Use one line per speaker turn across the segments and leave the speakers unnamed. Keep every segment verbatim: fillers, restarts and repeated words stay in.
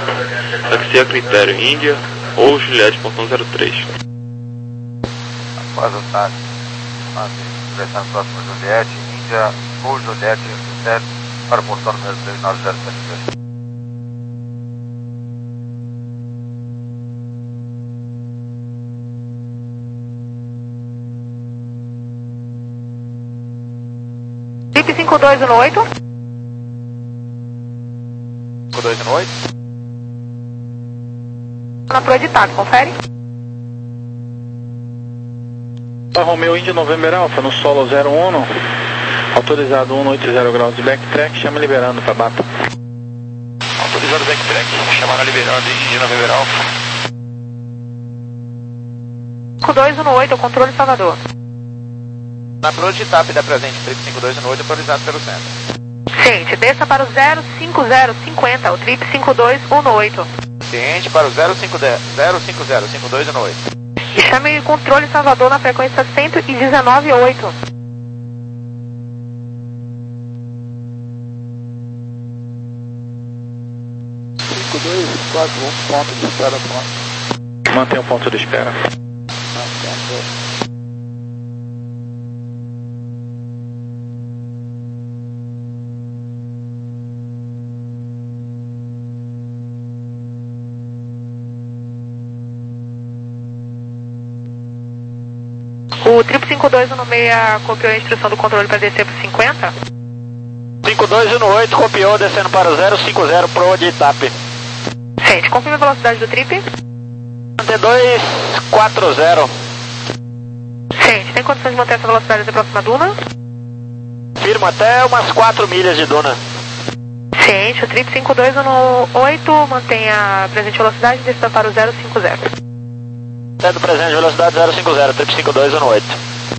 Táxi a critério, Índia ou Juliette, portão zero três.
Após o táxi, direção próximo a Juliette, Índia ou Juliette, critério para o portão número três nove zero sete dois.
Trip cinco dois um oito.
cinco dois um oito.
Na proa de Itape, confere.
Romeu Índia November Alpha no solo zero um, autorizado cento e oitenta graus de backtrack, chama liberando para Bata.
Autorizado backtrack, chamaram liberando Índia November Alpha.
cinco dois um oito, controle Salvador.
Na proa de Itape da presente, trip cinco dois um oito, autorizado pelo centro.
Ciente, desça para o zero cinco zero cinco zero, o trip cinco dois um oito.
Ciente para o zero cinco zero cinco zero cinco dois um oito.
E chame controle Salvador na frequência cento e dezenove ponto oito.
cinco dois quatro um, ponto de espera pronto.
Mantém o ponto de espera.
O trip cinco dois um seis copiou a instrução do controle para descer para cinquenta?
cinco dois um oito copiou, descendo para o zero cinco zero proa de Itape.
Ciente, confirma a velocidade do trip?
dois quatro zero.
Ciente, tem condições de manter essa velocidade até a próxima duna?
Firma até umas quatro milhas de duna.
Ciente, o trip cinco dois um oito mantém a presente velocidade e desça para o zero cinco zero.
Até do presente velocidade zero cinco zero, trip cinco dois um oito.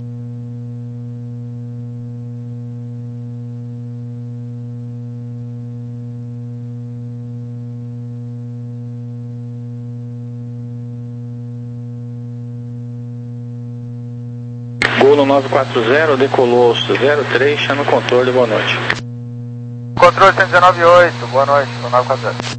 Golo nove quatro zero, decolou zero três, chama o controle, boa noite.
Controle cento e dezenove ponto oito, boa noite, nove quatro zero.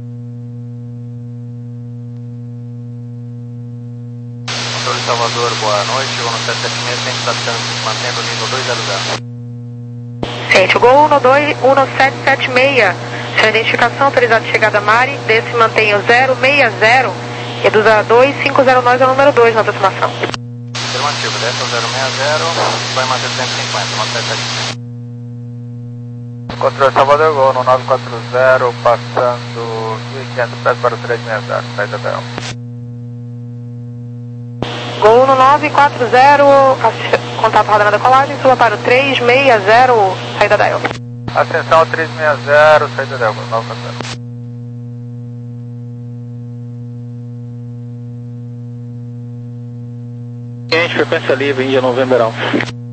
Controle Salvador, boa noite, Gol no sete sete seis, sempre está mantendo o nível dois zero zero.
Ciente, o Gol um sete sete seis, sua identificação autorizada de chegada a Mari, desse mantém o zero seis zero, reduz a dois cinco zero nove, é o número dois na aproximação.
Afirmativo, desce ao zero seis zero, vai manter cento e cinquenta, nove sete sete seis. Controle Salvador, Gol no nove quatro zero, passando mil e quinhentos pés para o três seis zero, saída da Elma.
Gol no nove quatro zero, contato roda na decolagem, suba para o três seis zero, saída da Elma.
Ascensão ao três seis zero, saída da Elma, nove quatro zero.
Ciente, frequência livre, Índia November Alpha.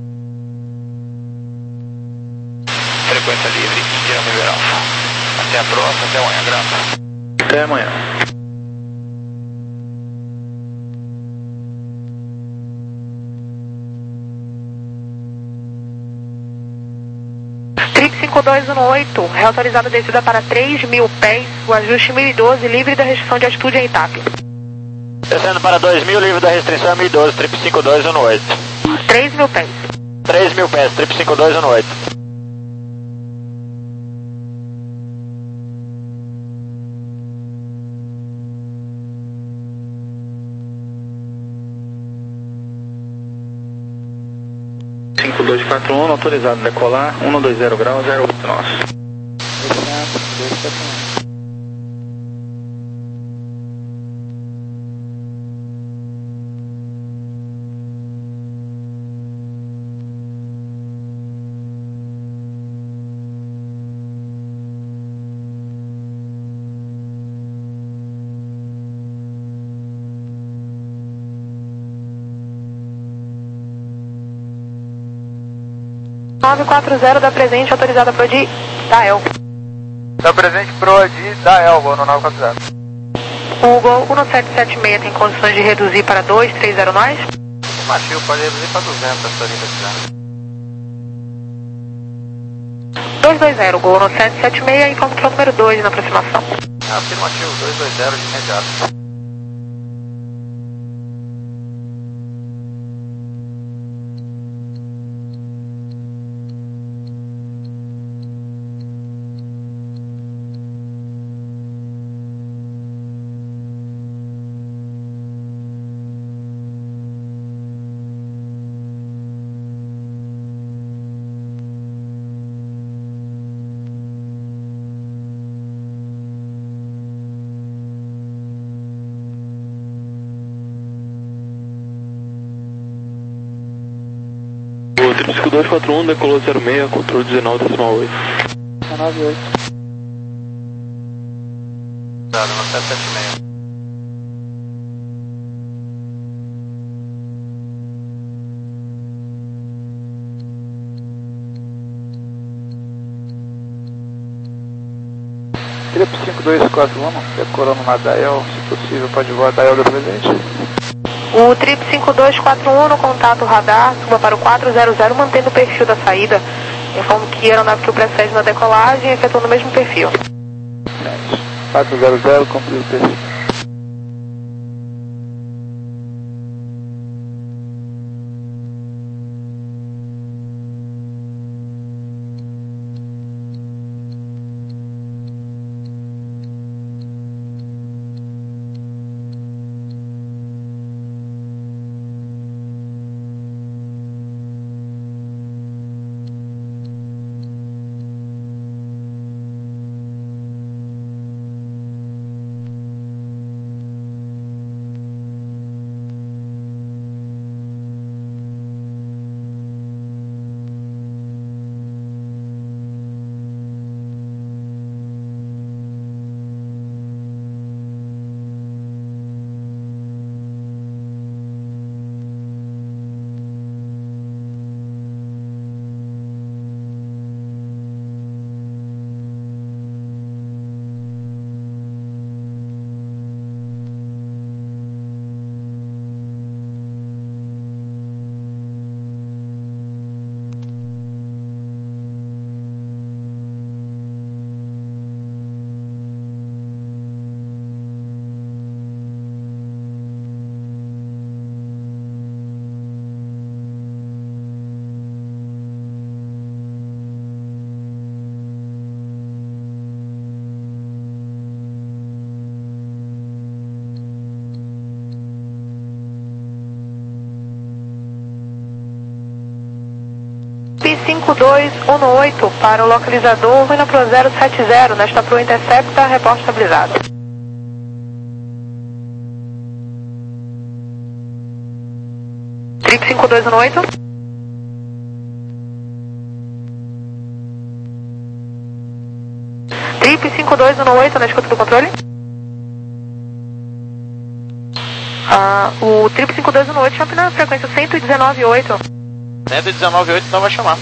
Frequência livre, Índia November Alpha. Até a próxima, até amanhã, graças.
Até amanhã.
Trip cinco dois um oito, reautorizada descida para três mil pés, o ajuste mil e doze, livre da restrição de altitude em Itape.
Descendo para dois mil, livre da restrição mil e doze, trip cinco dois um oito.
três mil pés.
três mil pés, trip cinco dois um oito.
cinco dois quatro um, autorizado a decolar, cento e vinte graus, zero oito nosso.
nove quatro zero da presente, autorizada para o de Dael.
Da presente pro de Dael, Gol no nove quatro zero.
O Gol um sete sete seis tem condições de reduzir para dois três zero nós?
Macio pode reduzir para duzentos a sua linha.
dois dois zero, Gol um sete sete seis, informa que é o número dois na aproximação.
Afirmativo, dois dois zero de imediato.
cinco dois quatro um, decolou zero seis, controle dezenove decimal oito.
nove oito.
Dado no sete sete seis.
Trip cinco dois quatro um, decolando na Dial, se possível pode voar a Dial do presente.
O Trip cinco dois quatro um no contato radar, suba para o quatro zero zero, mantendo o perfil da saída. Informo que a aeronave que o precede na decolagem, efetuando o mesmo perfil.
quatro zero zero, cumpriu o perfil.
cinco dois um oito para o localizador, ruína pro zero sete zero, nesta pro Intercepta, reporte estabilizado. Trip cinco dois um oito. Trip cinco dois um oito, na escuta do controle. Ah, o Trip cinco dois um oito chama na frequência cento e dezenove ponto oito.
cento e dezenove ponto oito, então vai chamar.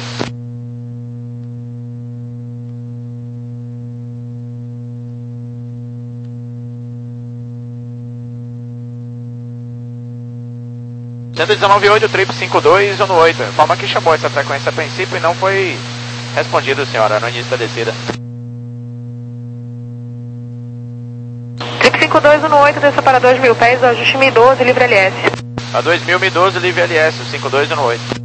cento e dezenove ponto oito, Trip cinco dois um oito. Informa que chamou essa frequência a princípio e não foi respondido, senhora, no início da descida.
Trip cinco dois um oito, desça para dois mil pés, ajuste M I doze, livre L S.
A dois mil, M I doze, livre L S, cinco dois um oito.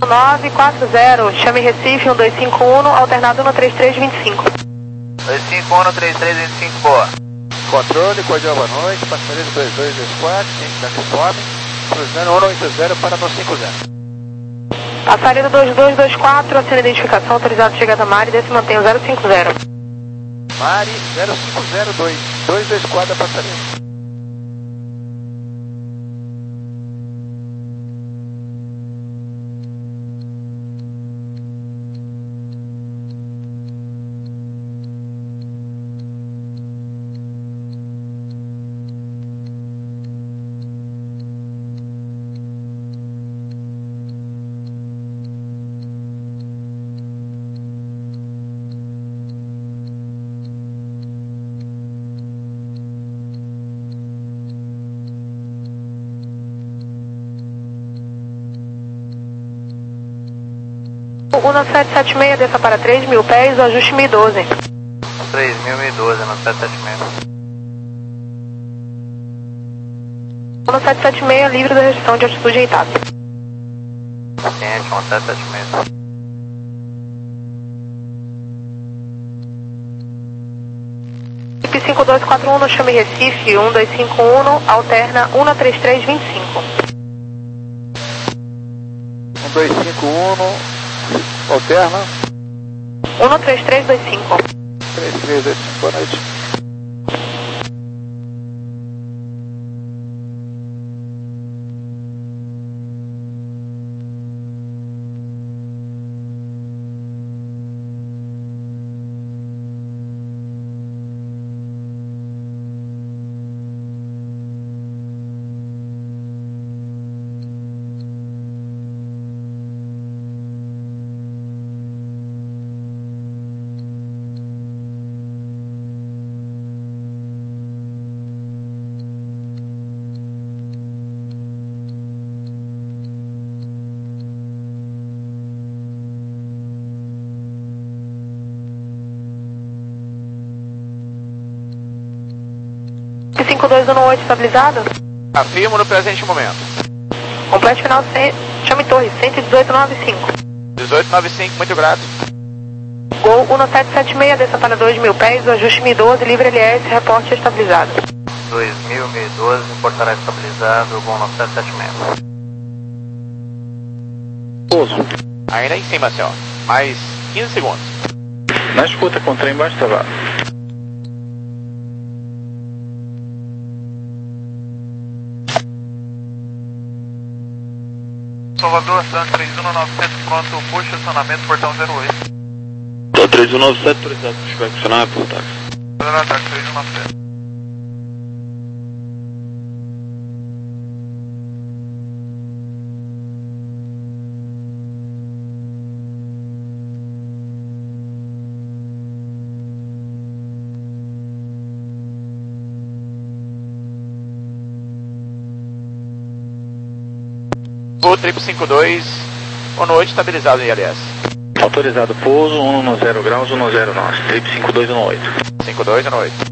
nove quatro zero, chame Recife um dois cinco um, alternado um três três dois cinco.
dois cinco um, três três dois cinco, boa.
Controle, cordial, boa noite, passageiro dois dois dois quatro, ciente da uniforme, cruzando um oito zero para no cinco zero.
Passageiro dois dois dois quatro, assina identificação, autorizado chegada Mari, desse mantenha zero cinco zero.
Mari zero cinco zero dois, dois dois quatro, passageiro.
um sete sete seis, desça para três mil pés, o ajuste mil e doze.
três mil e doze, no sete sete seis.
um sete sete seis, livre da restrição de altitude em Itália.
Ciente, um sete sete seis.
Equipe cinco dois quatro um, chame Recife um dois cinco um, alterna um três três dois cinco.
um dois cinco um, alterna.
um três três dois cinco.
três três dois cinco, boa noite.
cinco dois um oito estabilizado?
Afirmo no presente momento.
Complete final, cem, chame torre, cento e dezoito noventa e cinco.
dezoito noventa e cinco, muito grato.
Gol um sete sete seis, desça para dois mil pés, o ajuste mil e doze, livre L S, reporte estabilizado.
dois mil, mil e doze, portará estabilizado, Gol um sete sete seis.
Pouso.
Ainda em cima, senhor. Mais quinze segundos.
Na escuta, com o trem embaixo travado.
Salvador, San três um nove sete, pronto, puxa estacionamento, portão zero oito.
Tá três um nove sete, autorizado para inspecionar por táxi.
Fazendo ataque, três um nove sete.
Voo triplo cinco dois, boa noite, estabilizado em I L S.
Autorizado pouso, um no zero graus, um no zero nove. Trip cinco dois um oito.
cinco dois um oito.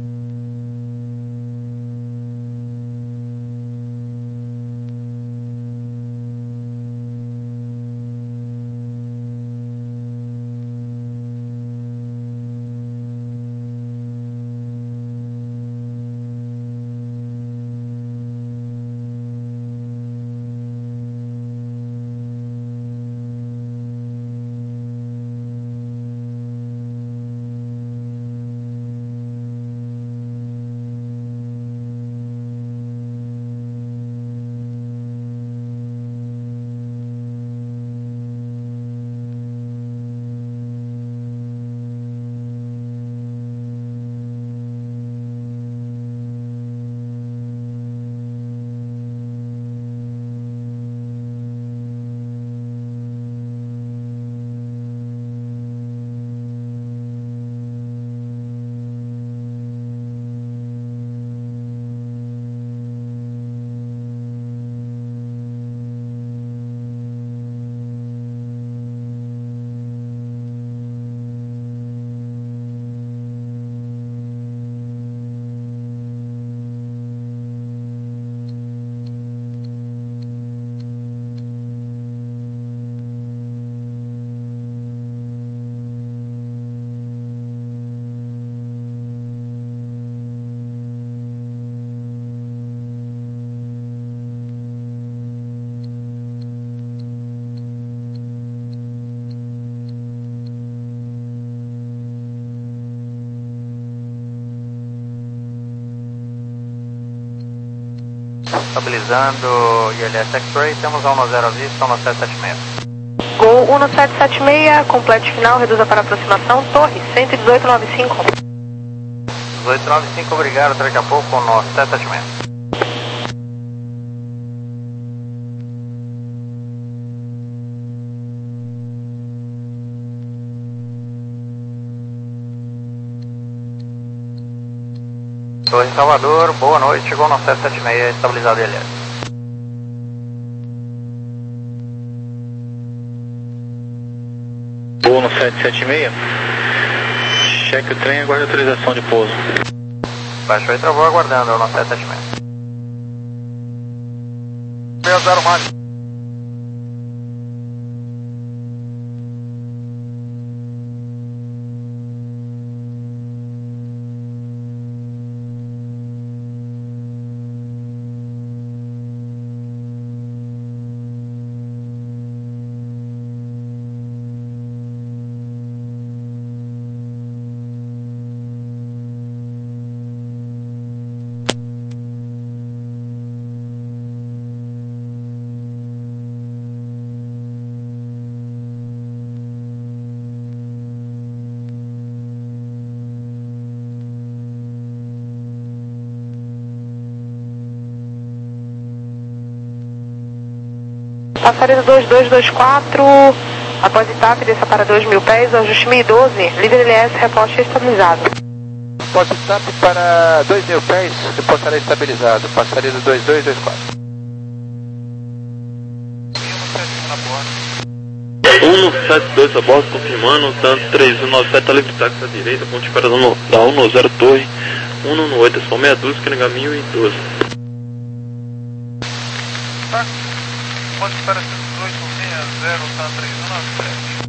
estabilizando I L S X-Ray, temos a um zero à vista, um sete sete seis.
Gol um sete sete seis, complete final, reduza para aproximação, torre cento e dezoito noventa e cinco.
dezoito noventa e cinco, obrigado, até daqui a pouco no sete sete seis. Torre Salvador, boa noite, chegou no sete sete seis, estabilizado I L S.
Boa no sete sete seis. Cheque o trem e aguarde autorização de pouso.
Baixou e travou aguardando, é o nosso sete sete seis. seis zero Mário.
Passaredo dois dois dois quatro, após etapa, desça para dois mil pés, ajuste mil e doze, livre L S, reposte estabilizado.
Pós-stop para dois mil pés, reportará estabilizado. Passaredo dois dois dois quatro.
um sete dois a bordo, confirmando, tanto três um nove sete, está livre táxi à direita, ponte para da um zero Torre, um um oito, é só meia dúzia, que nega mil e doze.
Tá, ponte para cento e dezoito, seis zero, tá três um nove sete.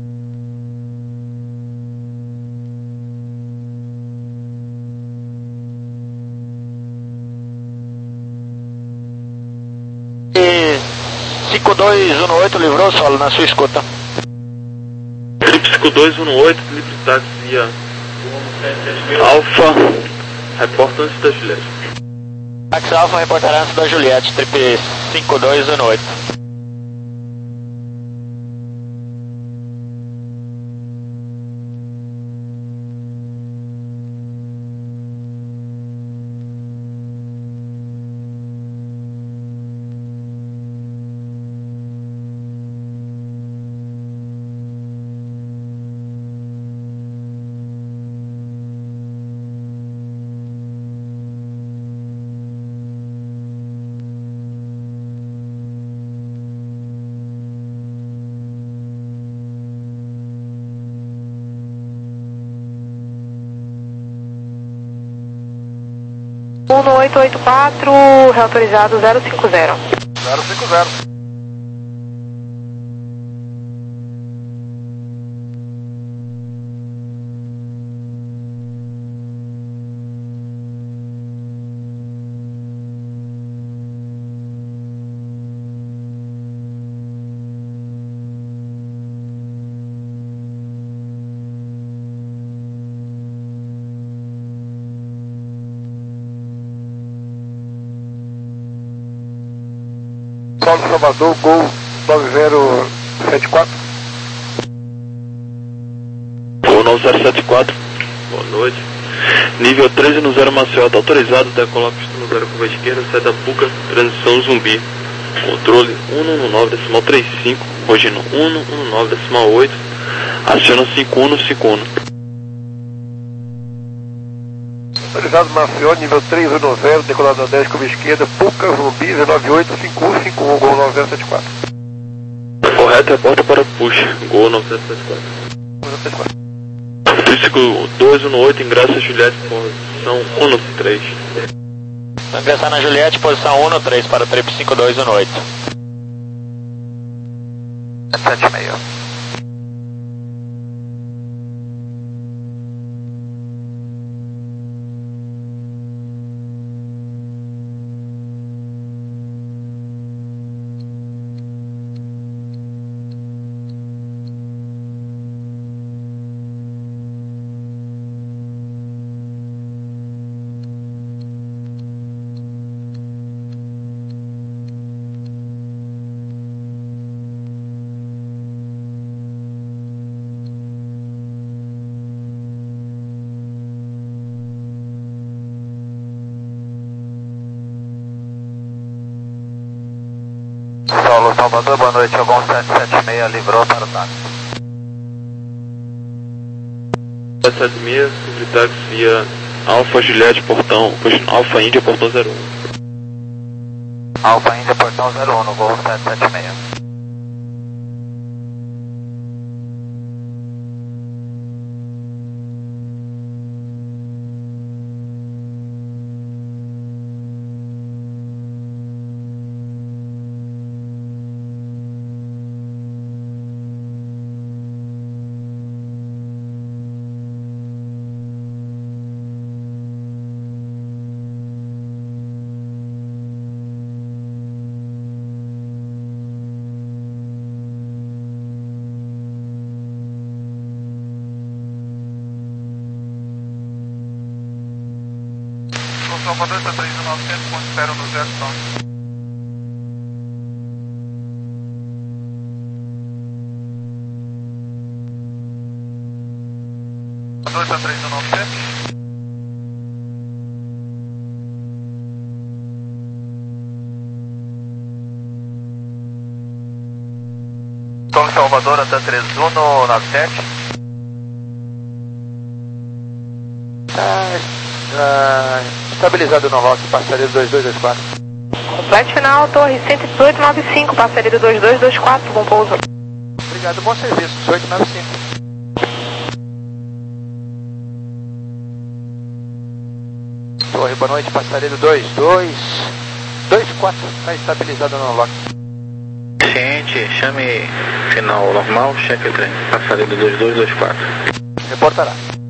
cinco dois um oito, livrou solo na sua escuta.
Trip cinco dois um oito, livre táxi via Alfa, reporta antes da Juliette.
Táxi Alfa reportará antes da Juliette, trip cinco dois um oito.
um oito oito quatro, reautorizado zero cinco zero.
zero cinco zero.
Solo Salvador, Gol nove zero sete quatro.
Gol nove zero sete quatro, boa noite. Nível treze no zero Maceió, está autorizado, decolar pista no zero curva esquerda, sai da Puca, transição Zumbi. Controle um um nove decimal trinta e cinco, Rogino um um nove decimal oito, aciona cinco um cinco um.
Autorizado Maceió, nível três um zero, decolado dez, curva esquerda, Puca, Zumbi, zero nove oito cinco um cinco um, Gol nove zero sete quatro.
Correto, reporta para push, Gol nove zero sete quatro.
nove zero sete quatro.
Triciclo dois um oito, ingressa Juliette, posição um três.
Vou ingressar na Juliette, posição um três para o trip cinco dois um oito.
sete sete seis. Solo Salvador, boa noite, Algon sete sete seis, livrou para o táxi.
sete sete seis, livre táxi via Alfa Juliette, portão, Alfa Índia, portão zero um.
Alfa Índia, portão zero um, no voo sete sete seis. Salvador, está três mil e novecentos, ponto espera no zero som. Salvador, está três mil e novecentos. Tom Salvador, até três um no nove sete.
Ah, ah, estabilizado no lock, passaria dois dois dois quatro.
Completo final, torre cento e dezoito, nove cinco, passaria dois dois dois quatro, bom pouso.
Obrigado, bom serviço, dezoito nove cinco. Torre, boa noite, passaria dois dois dois quatro, está estabilizado no lock.
Ciente, chame final normal, cheque trem, passaria do dois dois dois quatro.
Reportará.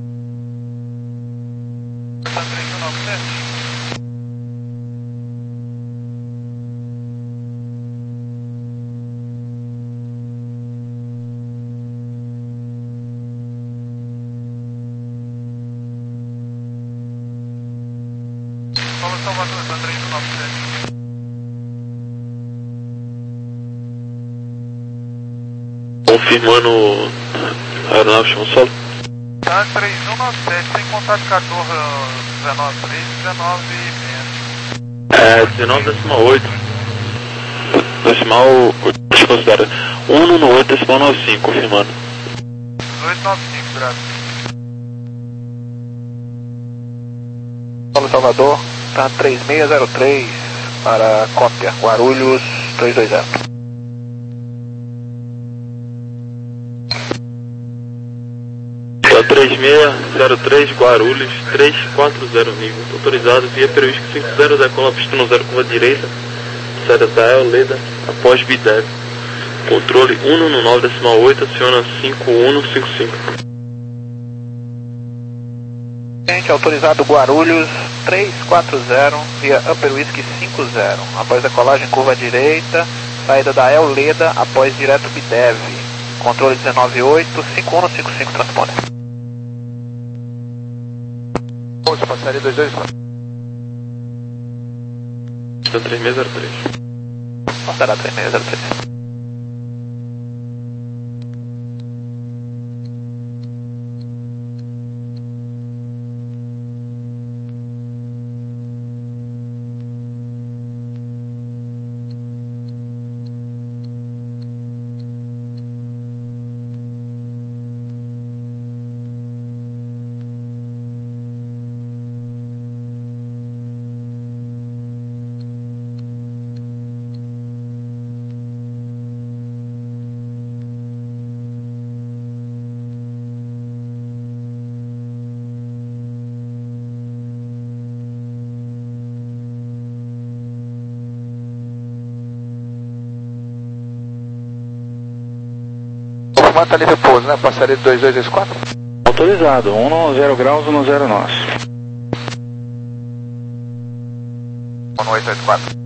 Salvador, está três mil e novecentos.
Confirmando a aeronave chama solo.
Tá três mil e novecentos, sem contar de catorze, dezenove três, dezenove menos.
É, dezenove decimal oito. Decimal, deixa eu considerar. um no oito decimal noventa e cinco, confirmando.
dezoito noventa e cinco, graças.
Paulo Salvador, tá três seis zero três para cópia, Guarulhos três dois zero.
Tá três seis zero três, Guarulhos três quatro zero, amigo. Autorizado via previsco cinco zero, decola pista no zero, curva direita. Saída da El Leda, após B D E V. Controle um no nove decimal oito, aciona cinco um cinco cinco.
Gente, autorizado Guarulhos três quatro zero via Upper Whisky cinco zero. Após decolagem curva direita, saída da El Leda, após direto B D E V. Controle dezenove oito, cinco um cinco cinco, transponder. Pouso, passaria dois dois quatro.
Tá três seis zero três.
Passará três seis zero três. Mata livre pouso, né? Passaria de dois dois dois quatro.
Autorizado, um no zero graus, um no zero nós.
um oito oito quatro.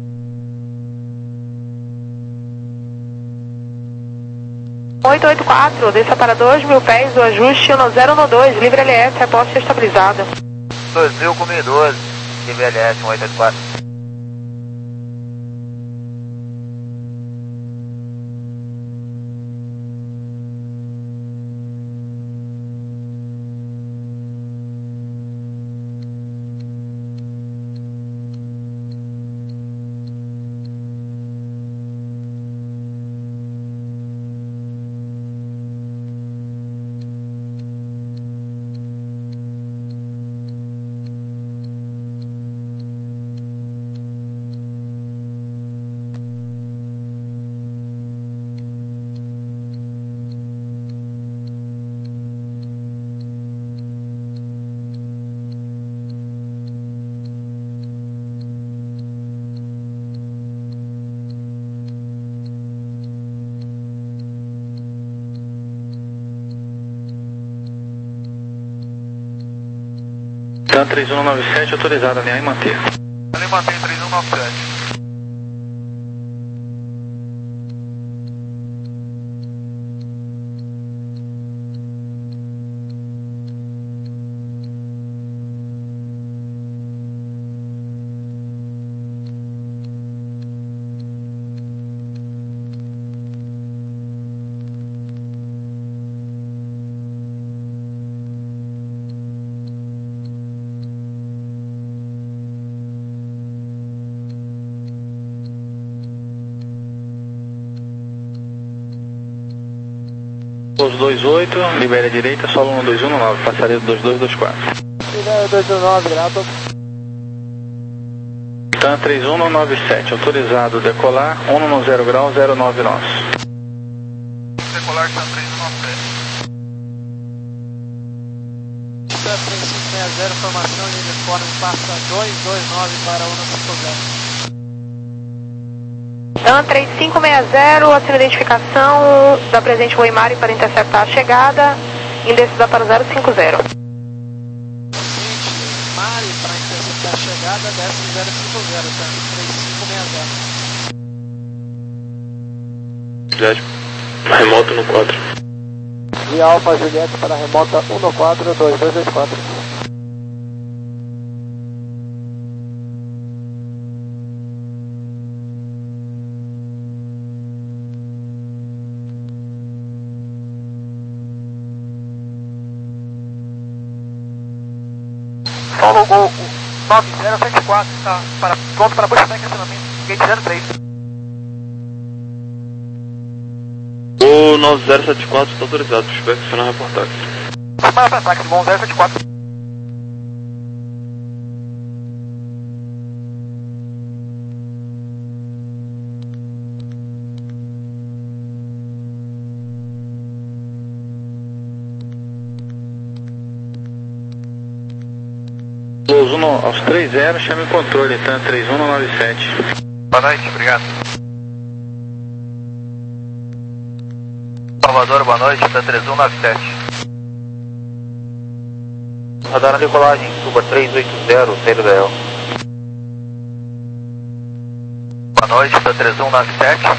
oito oito quatro, desça para dois mil pés, o ajuste no zero no dois, livre L S, reposta estabilizada.
dois mil com mil e doze, livre L S, um oito oito quatro.
TAM três um nove sete, autorizado, alinhar e manter.
Alinhar e manter três um nove sete.
Pouso dois oito, libere a direita, solo um dois um nove, passaria do dois dois dois quatro.
Libere dois um nove, grato.
TAM três um nove sete, autorizado decolar, um zero grau, zero nove nosso.
Decolar TAM três um nove sete.
TAM três cinco seis zero, formação de uniforme, passa dois dois nove para um cinco zero.
TAM três cinco seis zero, assina a identificação da presente Voimari para interceptar a chegada em descida para o zero cinco zero.
Mari para interceptar a chegada, desce no zero cinco zero, TAM três cinco seis zero.
Juliette, remoto no quatro.
Via Alfa Juliette para remota um no quatro, dois dois dois quatro.
Solo Gol nove zero sete quatro, está para, pronto para pushback e acionamento, gate zero três.
O nove zero sete quatro está autorizado, pushback, acionar reportagem.
Para para táxi, bom zero sete quatro.
Pouso um aos três zero, chame o controle, TAM três um nove sete.
Boa noite, obrigado. Salvador, boa noite, TAM três um nove sete. Radar na decolagem, suba três oito zero, saída da El. Boa noite, TAM três um nove sete.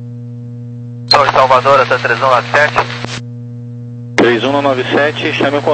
Salvador, TAM três um nove sete.
três um nove sete, chame o controle.